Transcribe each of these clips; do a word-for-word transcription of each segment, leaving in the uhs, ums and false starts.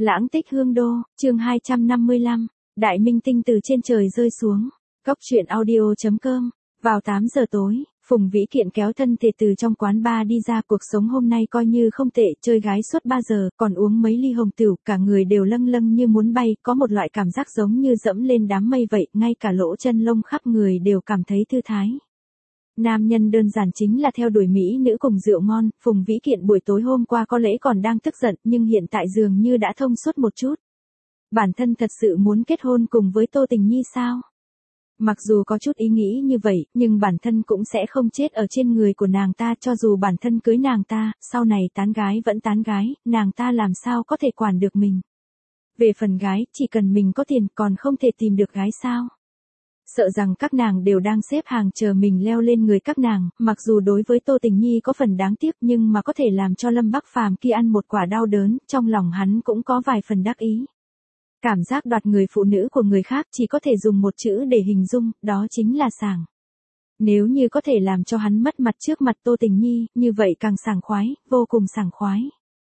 Lãng tích hương đô, chương hai trăm năm mươi lăm, đại minh tinh từ trên trời rơi xuống. Cốc truyện audio chấm com. Vào tám giờ tối, Phùng Vĩ Kiện kéo thân thể từ trong quán bar đi ra. Cuộc sống hôm nay coi như không tệ, chơi gái suốt ba giờ, còn uống mấy ly hồng tửu, cả người đều lâng lâng như muốn bay, có một loại cảm giác giống như dẫm lên đám mây vậy, ngay cả lỗ chân lông khắp người đều cảm thấy thư thái. Nam nhân đơn giản chính là theo đuổi mỹ nữ cùng rượu ngon. Phùng Vĩ Kiện buổi tối hôm qua có lẽ còn đang tức giận, nhưng hiện tại dường như đã thông suốt một chút. Bản thân thật sự muốn kết hôn cùng với Tô Tình Nhi sao? Mặc dù có chút ý nghĩ như vậy, nhưng bản thân cũng sẽ không chết ở trên người của nàng ta. Cho dù bản thân cưới nàng ta, sau này tán gái vẫn tán gái, nàng ta làm sao có thể quản được mình. Về phần gái, chỉ cần mình có tiền còn không thể tìm được gái sao? Sợ rằng các nàng đều đang xếp hàng chờ mình leo lên người các nàng. Mặc dù đối với Tô Tình Nhi có phần đáng tiếc, nhưng mà có thể làm cho Lâm Bắc Phàm kia ăn một quả đau đớn, trong lòng hắn cũng có vài phần đắc ý. Cảm giác đoạt người phụ nữ của người khác chỉ có thể dùng một chữ để hình dung, đó chính là sảng. Nếu như có thể làm cho hắn mất mặt trước mặt Tô Tình Nhi, như vậy càng sảng khoái, vô cùng sảng khoái.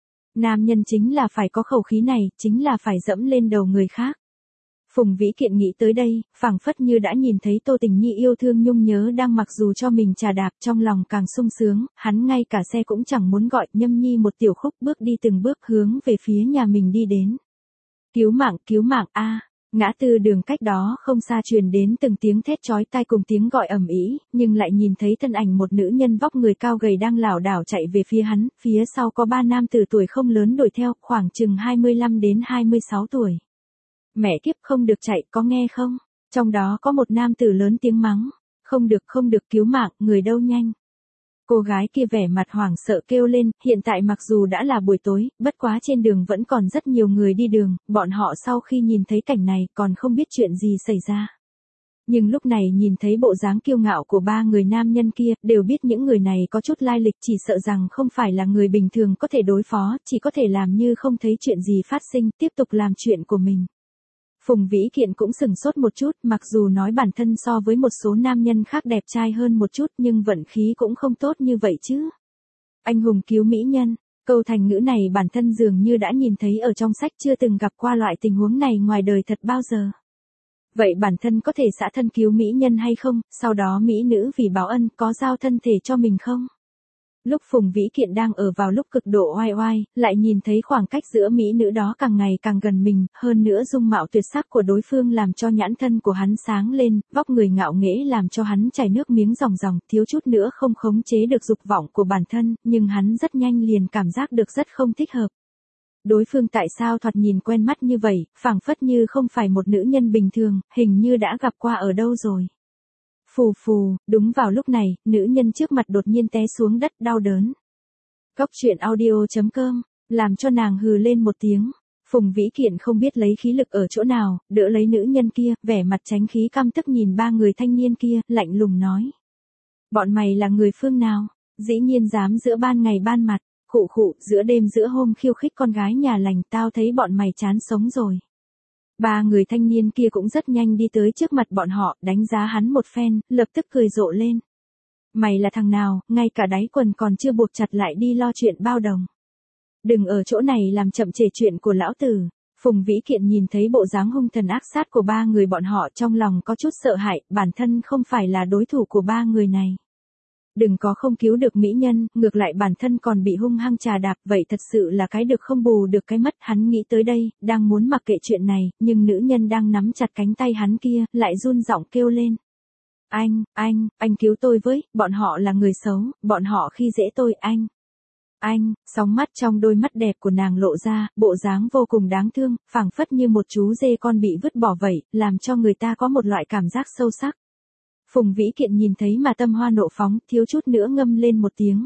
Nam nhân chính là phải có khẩu khí này, chính là phải dẫm lên đầu người khác. Phùng Vĩ Kiện nghĩ tới đây, phảng phất như đã nhìn thấy Tô Tình Nhi yêu thương nhung nhớ đang mặc dù cho mình trà đạp, trong lòng càng sung sướng, hắn ngay cả xe cũng chẳng muốn gọi, nhâm nhi một tiểu khúc bước đi từng bước hướng về phía nhà mình đi đến. Cứu mạng, cứu mạng a! Ngã tư đường cách đó không xa truyền đến từng tiếng thét chói tai cùng tiếng gọi ầm ĩ, nhưng lại nhìn thấy thân ảnh một nữ nhân vóc người cao gầy đang lảo đảo chạy về phía hắn, phía sau có ba nam tử tuổi không lớn đuổi theo, khoảng chừng hai mươi lăm đến hai mươi sáu tuổi. Mẹ kiếp, không được chạy, có nghe không? Trong đó có một nam tử lớn tiếng mắng. Không được, không được, cứu mạng, người đâu nhanh. Cô gái kia vẻ mặt hoảng sợ kêu lên. Hiện tại mặc dù đã là buổi tối, bất quá trên đường vẫn còn rất nhiều người đi đường. Bọn họ sau khi nhìn thấy cảnh này còn không biết chuyện gì xảy ra. Nhưng lúc này nhìn thấy bộ dáng kiêu ngạo của ba người nam nhân kia, đều biết những người này có chút lai lịch, chỉ sợ rằng không phải là người bình thường có thể đối phó, chỉ có thể làm như không thấy chuyện gì phát sinh, tiếp tục làm chuyện của mình. Phùng Vĩ Kiện cũng sừng sốt một chút, mặc dù nói bản thân so với một số nam nhân khác đẹp trai hơn một chút, nhưng vận khí cũng không tốt như vậy chứ. Anh hùng cứu mỹ nhân, câu thành ngữ này bản thân dường như đã nhìn thấy ở trong sách, chưa từng gặp qua loại tình huống này ngoài đời thật bao giờ. Vậy bản thân có thể xả thân cứu mỹ nhân hay không, sau đó mỹ nữ vì báo ân có giao thân thể cho mình không? Lúc Phùng Vĩ Kiện đang ở vào lúc cực độ oai oai, lại nhìn thấy khoảng cách giữa mỹ nữ đó càng ngày càng gần mình, hơn nữa dung mạo tuyệt sắc của đối phương làm cho nhãn thân của hắn sáng lên, vóc người ngạo nghễ làm cho hắn chảy nước miếng ròng ròng, thiếu chút nữa không khống chế được dục vọng của bản thân, nhưng hắn rất nhanh liền cảm giác được rất không thích hợp. Đối phương tại sao thoạt nhìn quen mắt như vậy, phảng phất như không phải một nữ nhân bình thường, hình như đã gặp qua ở đâu rồi. Phù phù, đúng vào lúc này, nữ nhân trước mặt đột nhiên té xuống đất đau đớn. Cốc truyện audio chấm com, làm cho nàng hừ lên một tiếng. Phùng Vĩ Kiện không biết lấy khí lực ở chỗ nào, đỡ lấy nữ nhân kia, vẻ mặt tránh khí căm tức nhìn ba người thanh niên kia, lạnh lùng nói. Bọn mày là người phương nào? Dĩ nhiên dám giữa ban ngày ban mặt, khụ khụ, giữa đêm giữa hôm khiêu khích con gái nhà lành, tao thấy bọn mày chán sống rồi. Ba người thanh niên kia cũng rất nhanh đi tới trước mặt bọn họ, đánh giá hắn một phen, lập tức cười rộ lên. Mày là thằng nào, ngay cả đáy quần còn chưa buộc chặt lại đi lo chuyện bao đồng. Đừng ở chỗ này làm chậm trễ chuyện của lão tử. Phùng Vĩ Kiện nhìn thấy bộ dáng hung thần ác sát của ba người bọn họ, trong lòng có chút sợ hãi, bản thân không phải là đối thủ của ba người này. Đừng có không cứu được mỹ nhân, ngược lại bản thân còn bị hung hăng trà đạp, vậy thật sự là cái được không bù được cái mất. Hắn nghĩ tới đây, đang muốn mặc kệ chuyện này, nhưng nữ nhân đang nắm chặt cánh tay hắn kia, lại run giọng kêu lên. Anh, anh, anh cứu tôi với, bọn họ là người xấu, bọn họ khi dễ tôi, anh. Anh, sóng mắt trong đôi mắt đẹp của nàng lộ ra, bộ dáng vô cùng đáng thương, phảng phất như một chú dê con bị vứt bỏ vậy, làm cho người ta có một loại cảm giác sâu sắc. Phùng Vĩ Kiện nhìn thấy mà tâm hoa nộ phóng, thiếu chút nữa ngâm lên một tiếng.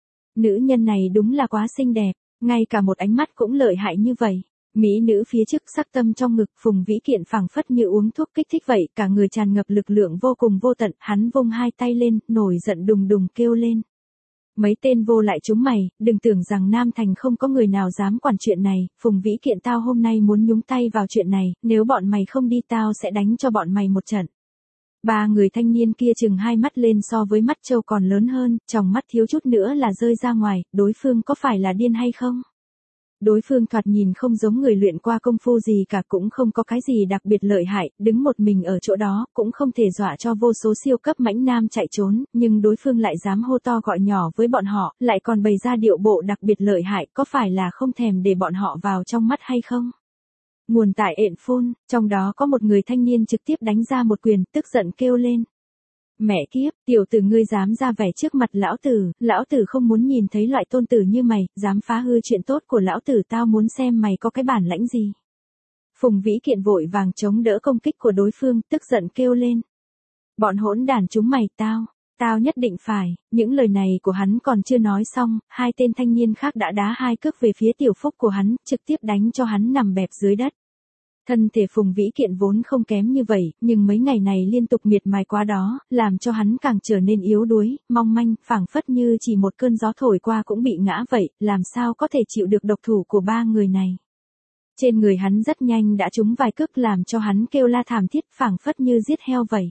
Nữ nhân này đúng là quá xinh đẹp, ngay cả một ánh mắt cũng lợi hại như vậy. Mỹ nữ phía trước sắc tâm trong ngực, Phùng Vĩ Kiện phảng phất như uống thuốc kích thích vậy, cả người tràn ngập lực lượng vô cùng vô tận, hắn vung hai tay lên, nổi giận đùng đùng kêu lên. Mấy tên vô lại chúng mày, đừng tưởng rằng Nam Thành không có người nào dám quản chuyện này, Phùng Vĩ Kiện tao hôm nay muốn nhúng tay vào chuyện này, nếu bọn mày không đi tao sẽ đánh cho bọn mày một trận. Ba người thanh niên kia chừng hai mắt lên so với mắt trâu còn lớn hơn, tròng mắt thiếu chút nữa là rơi ra ngoài, đối phương có phải là điên hay không? Đối phương thoạt nhìn không giống người luyện qua công phu gì cả, cũng không có cái gì đặc biệt lợi hại, đứng một mình ở chỗ đó, cũng không thể dọa cho vô số siêu cấp mãnh nam chạy trốn, nhưng đối phương lại dám hô to gọi nhỏ với bọn họ, lại còn bày ra điệu bộ đặc biệt lợi hại, có phải là không thèm để bọn họ vào trong mắt hay không? Nguồn tại ện phôn, trong đó có một người thanh niên trực tiếp đánh ra một quyền, tức giận kêu lên. Mẹ kiếp, tiểu tử ngươi dám ra vẻ trước mặt lão tử, lão tử không muốn nhìn thấy loại tôn tử như mày, dám phá hư chuyện tốt của lão tử, tao muốn xem mày có cái bản lãnh gì. Phùng Vĩ Kiện vội vàng chống đỡ công kích của đối phương, tức giận kêu lên. Bọn hỗn đản chúng mày, tao, tao nhất định phải, những lời này của hắn còn chưa nói xong, hai tên thanh niên khác đã đá hai cước về phía tiểu phúc của hắn, trực tiếp đánh cho hắn nằm bẹp dưới đất. Thân thể Phùng Vĩ Kiện vốn không kém như vậy, nhưng mấy ngày này liên tục miệt mài quá đó, làm cho hắn càng trở nên yếu đuối, mong manh, phảng phất như chỉ một cơn gió thổi qua cũng bị ngã vậy, làm sao có thể chịu được độc thủ của ba người này. Trên người hắn rất nhanh đã trúng vài cước làm cho hắn kêu la thảm thiết, phảng phất như giết heo vậy.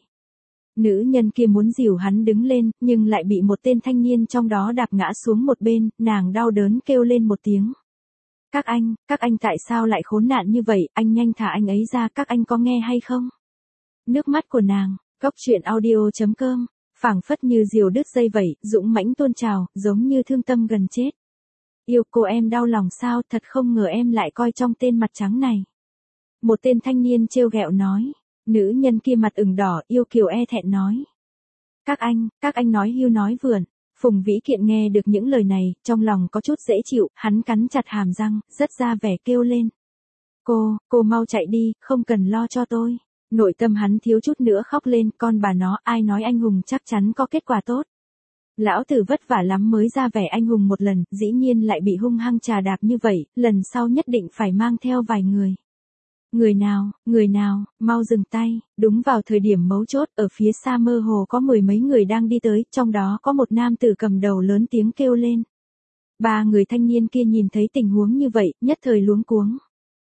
Nữ nhân kia muốn dìu hắn đứng lên, nhưng lại bị một tên thanh niên trong đó đạp ngã xuống một bên, nàng đau đớn kêu lên một tiếng. Các anh, các anh tại sao lại khốn nạn như vậy, anh nhanh thả anh ấy ra, các anh có nghe hay không? Nước mắt của nàng, góc truyện audio chấm com, phảng phất như diều đứt dây vậy, dũng mãnh tuôn trào, giống như thương tâm gần chết. Yêu cô em đau lòng sao, thật không ngờ em lại coi trong tên mặt trắng này. Một tên thanh niên trêu ghẹo nói, nữ nhân kia mặt ửng đỏ, yêu kiều e thẹn nói. Các anh, các anh nói hưu nói vượn. Phùng Vĩ Kiện nghe được những lời này, trong lòng có chút dễ chịu, hắn cắn chặt hàm răng, rất ra vẻ kêu lên. Cô, cô mau chạy đi, không cần lo cho tôi. Nội tâm hắn thiếu chút nữa khóc lên, con bà nó, ai nói anh hùng chắc chắn có kết quả tốt. Lão tử vất vả lắm mới ra vẻ anh hùng một lần, dĩ nhiên lại bị hung hăng trà đạp như vậy, lần sau nhất định phải mang theo vài người. Người nào, người nào, mau dừng tay, đúng vào thời điểm mấu chốt, ở phía xa mơ hồ có mười mấy người đang đi tới, trong đó có một nam tử cầm đầu lớn tiếng kêu lên. Ba người thanh niên kia nhìn thấy tình huống như vậy, nhất thời luống cuống.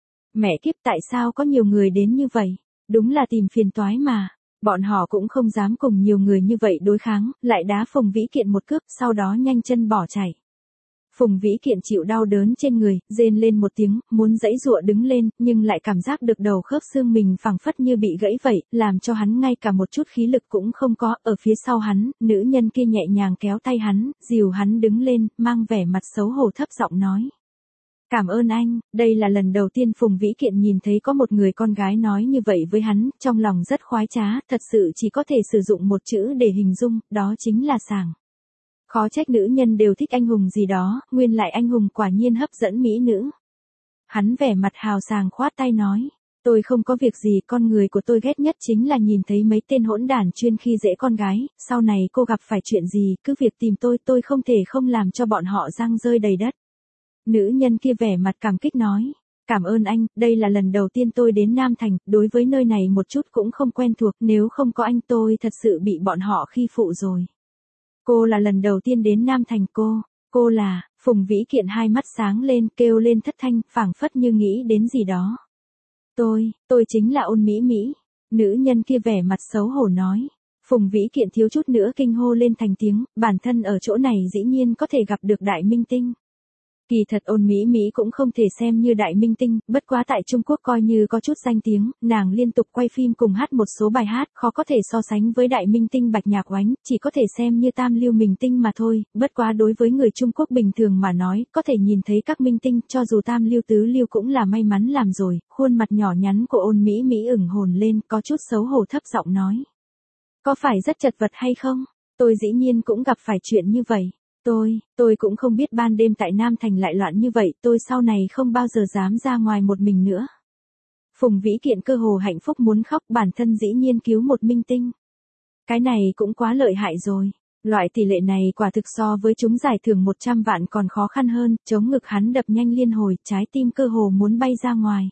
Mẹ kiếp, tại sao có nhiều người đến như vậy? Đúng là tìm phiền toái mà. Bọn họ cũng không dám cùng nhiều người như vậy đối kháng, lại đá Phùng Vĩ Kiện một cước, sau đó nhanh chân bỏ chạy. Phùng Vĩ Kiện chịu đau đớn trên người, rên lên một tiếng, muốn giãy giụa đứng lên, nhưng lại cảm giác được đầu khớp xương mình phẳng phất như bị gãy vậy, làm cho hắn ngay cả một chút khí lực cũng không có. Ở phía sau hắn, nữ nhân kia nhẹ nhàng kéo tay hắn, dìu hắn đứng lên, mang vẻ mặt xấu hổ thấp giọng nói. Cảm ơn anh, đây là lần đầu tiên Phùng Vĩ Kiện nhìn thấy có một người con gái nói như vậy với hắn, trong lòng rất khoái trá, thật sự chỉ có thể sử dụng một chữ để hình dung, đó chính là sảng. Khó trách nữ nhân đều thích anh hùng gì đó, nguyên lại anh hùng quả nhiên hấp dẫn mỹ nữ. Hắn vẻ mặt hào sảng khoát tay nói, tôi không có việc gì, con người của tôi ghét nhất chính là nhìn thấy mấy tên hỗn đản chuyên khi dễ con gái, sau này cô gặp phải chuyện gì, cứ việc tìm tôi, tôi không thể không làm cho bọn họ răng rơi đầy đất. Nữ nhân kia vẻ mặt cảm kích nói, cảm ơn anh, đây là lần đầu tiên tôi đến Nam Thành, đối với nơi này một chút cũng không quen thuộc, nếu không có anh tôi thật sự bị bọn họ khi phụ rồi. Cô là lần đầu tiên đến Nam Thành cô, cô là, Phùng Vĩ Kiện hai mắt sáng lên kêu lên thất thanh, phảng phất như nghĩ đến gì đó. Tôi, tôi chính là Ôn Mỹ Mỹ, nữ nhân kia vẻ mặt xấu hổ nói. Phùng Vĩ Kiện thiếu chút nữa kinh hô lên thành tiếng, bản thân ở chỗ này dĩ nhiên có thể gặp được đại minh tinh. Kỳ thật Ôn Mỹ Mỹ cũng không thể xem như đại minh tinh, bất quá tại Trung Quốc coi như có chút danh tiếng, nàng liên tục quay phim cùng hát một số bài hát, khó có thể so sánh với đại minh tinh Bạch Nhạc Oánh, chỉ có thể xem như tam lưu minh tinh mà thôi, bất quá đối với người Trung Quốc bình thường mà nói, có thể nhìn thấy các minh tinh, cho dù tam lưu tứ lưu cũng là may mắn làm rồi, khuôn mặt nhỏ nhắn của Ôn Mỹ Mỹ ửng hồn lên, có chút xấu hổ thấp giọng nói. Có phải rất chật vật hay không? Tôi dĩ nhiên cũng gặp phải chuyện như vậy. Tôi, tôi cũng không biết ban đêm tại Nam Thành lại loạn như vậy, tôi sau này không bao giờ dám ra ngoài một mình nữa. Phùng Vĩ Kiện cơ hồ hạnh phúc muốn khóc, bản thân dĩ nhiên cứu một minh tinh. Cái này cũng quá lợi hại rồi. Loại tỷ lệ này quả thực so với chúng giải thưởng một trăm vạn còn khó khăn hơn, chống ngực hắn đập nhanh liên hồi, trái tim cơ hồ muốn bay ra ngoài.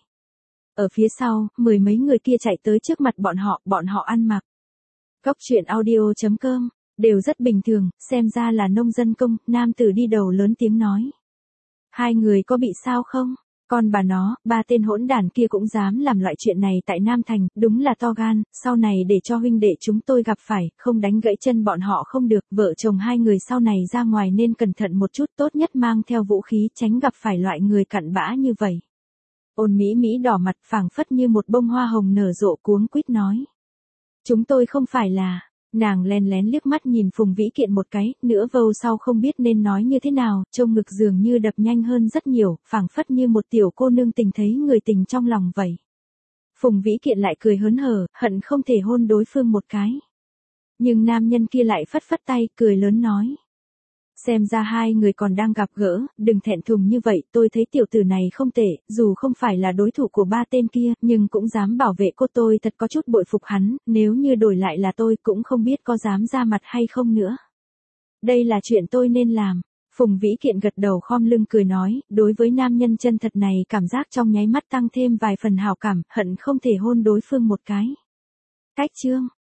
Ở phía sau, mười mấy người kia chạy tới trước mặt bọn họ, bọn họ ăn mặc. Góc truyện audio chấm com đều rất bình thường, xem ra là nông dân công, nam tử đi đầu lớn tiếng nói. Hai người có bị sao không? Con bà nó, ba tên hỗn đản kia cũng dám làm loại chuyện này tại Nam Thành, đúng là to gan, sau này để cho huynh đệ chúng tôi gặp phải, không đánh gãy chân bọn họ không được, vợ chồng hai người sau này ra ngoài nên cẩn thận một chút, tốt nhất mang theo vũ khí, tránh gặp phải loại người cặn bã như vậy. Ôn Mỹ Mỹ đỏ mặt phảng phất như một bông hoa hồng nở rộ cuống quýt nói. Chúng tôi không phải là, nàng lén lén liếc mắt nhìn Phùng Vĩ Kiện một cái, nửa vâu sau không biết nên nói như thế nào, trông ngực dường như đập nhanh hơn rất nhiều, phảng phất như một tiểu cô nương tình thấy người tình trong lòng vậy. Phùng Vĩ Kiện lại cười hớn hở, hận không thể hôn đối phương một cái. Nhưng nam nhân kia lại phất phất tay, cười lớn nói. Xem ra hai người còn đang gặp gỡ, đừng thẹn thùng như vậy, tôi thấy tiểu tử này không tệ, dù không phải là đối thủ của ba tên kia, nhưng cũng dám bảo vệ cô, tôi thật có chút bội phục hắn, nếu như đổi lại là tôi cũng không biết có dám ra mặt hay không nữa. Đây là chuyện tôi nên làm. Phùng Vĩ Kiện gật đầu khom lưng cười nói, đối với nam nhân chân thật này cảm giác trong nháy mắt tăng thêm vài phần hảo cảm, hận không thể hôn đối phương một cái. Cách chương